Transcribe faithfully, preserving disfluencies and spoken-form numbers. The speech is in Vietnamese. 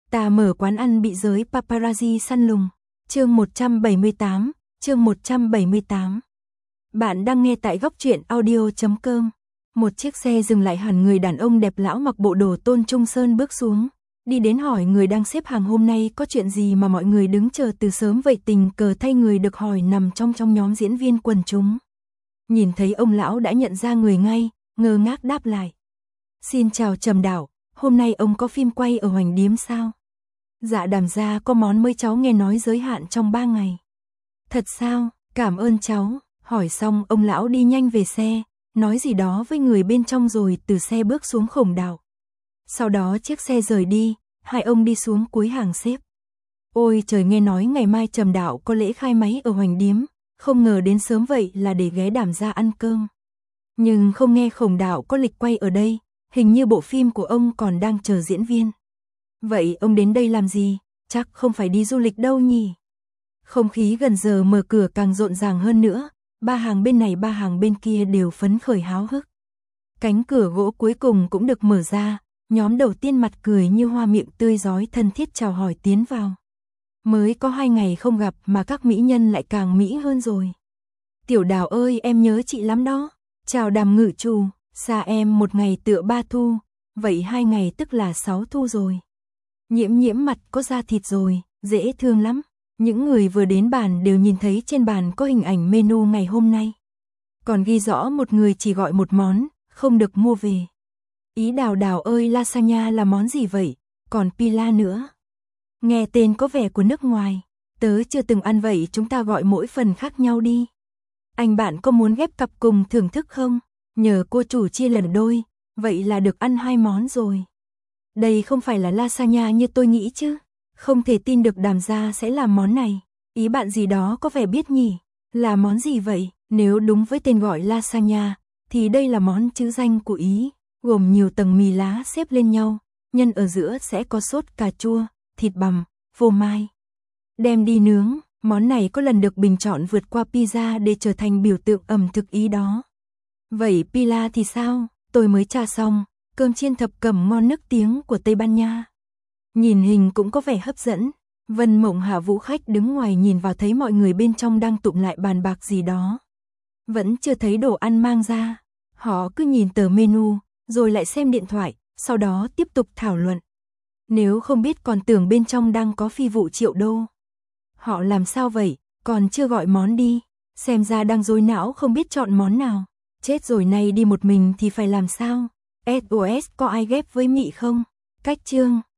Ta mở quán ăn bị giới paparazzi săn lùng. Chương một trăm bảy mươi tám, chương một trăm bảy mươi tám. Bạn đang nghe tại góc truyện audio chấm com. Một chiếc xe dừng lại, hẳn người đàn ông đẹp lão mặc bộ đồ Tôn Trung Sơn bước xuống, đi đến hỏi người đang xếp hàng hôm nay có chuyện gì mà mọi người đứng chờ từ sớm vậy. Tình cờ thay người được hỏi nằm trong trong nhóm diễn viên quần chúng. Nhìn thấy ông lão đã nhận ra người ngay, ngơ ngác đáp lại. Xin chào Trầm Đạo, hôm nay ông có phim quay ở Hoành Điếm sao? Dạ Đàm gia có món mới cháu nghe nói giới hạn trong ba ngày. Thật sao, cảm ơn cháu. Hỏi xong ông lão đi nhanh về xe, nói gì đó với người bên trong rồi từ xe bước xuống Khổng Đạo. Sau đó chiếc xe rời đi, hai ông đi xuống cuối hàng xếp. Ôi trời, nghe nói ngày mai Trầm Đạo có lễ khai máy ở Hoành Điếm, không ngờ đến sớm vậy là để ghé Đàm gia ăn cơm. Nhưng không nghe Khổng Đạo có lịch quay ở đây, hình như bộ phim của ông còn đang chờ diễn viên. Vậy ông đến đây làm gì? Chắc không phải đi du lịch đâu nhỉ? Không khí gần giờ mở cửa càng rộn ràng hơn nữa, ba hàng bên này ba hàng bên kia đều phấn khởi háo hức. Cánh cửa gỗ cuối cùng cũng được mở ra, nhóm đầu tiên mặt cười như hoa, miệng tươi rói thân thiết chào hỏi tiến vào. Mới có hai ngày không gặp mà các mỹ nhân lại càng mỹ hơn rồi. Tiểu Đào ơi, em nhớ chị lắm đó. Chào Đàm ngự trù, xa em một ngày tựa ba thu, vậy hai ngày tức là sáu thu rồi. Nhiễm Nhiễm mặt có da thịt rồi, dễ thương lắm. Những người vừa đến bàn đều nhìn thấy trên bàn có hình ảnh menu ngày hôm nay. Còn ghi rõ một người chỉ gọi một món, không được mua về. Ý Đào Đào ơi, lasagna là món gì vậy? Còn pila nữa. Nghe tên có vẻ của nước ngoài. Tớ chưa từng ăn vậy, chúng ta gọi mỗi phần khác nhau đi. Anh bạn có muốn ghép cặp cùng thưởng thức không? Nhờ cô chủ chia lần đôi, vậy là được ăn hai món rồi. Đây không phải là lasagna như tôi nghĩ chứ. Không thể tin được Đàm gia sẽ làm món này. Ý bạn gì đó có vẻ biết nhỉ. Là món gì vậy? Nếu đúng với tên gọi lasagna, thì đây là món chữ danh của Ý, gồm nhiều tầng mì lá xếp lên nhau, nhân ở giữa sẽ có sốt cà chua, thịt bằm, phô mai. Đem đi nướng, món này có lần được bình chọn vượt qua pizza để trở thành biểu tượng ẩm thực Ý đó. Vậy pila thì sao? Tôi mới tra xong, cơm chiên thập cẩm ngon nức tiếng của Tây Ban Nha. Nhìn hình cũng có vẻ hấp dẫn. Vân Mộng Hạ Vũ khách đứng ngoài nhìn vào thấy mọi người bên trong đang tụng lại bàn bạc gì đó. Vẫn chưa thấy đồ ăn mang ra. Họ cứ nhìn tờ menu, rồi lại xem điện thoại, sau đó tiếp tục thảo luận. Nếu không biết còn tưởng bên trong đang có phi vụ triệu đô. Họ làm sao vậy, còn chưa gọi món đi. Xem ra đang rối não không biết chọn món nào. Chết rồi, nay đi một mình thì phải làm sao? ét ô ét có ai ghép với Mị không? Cách chương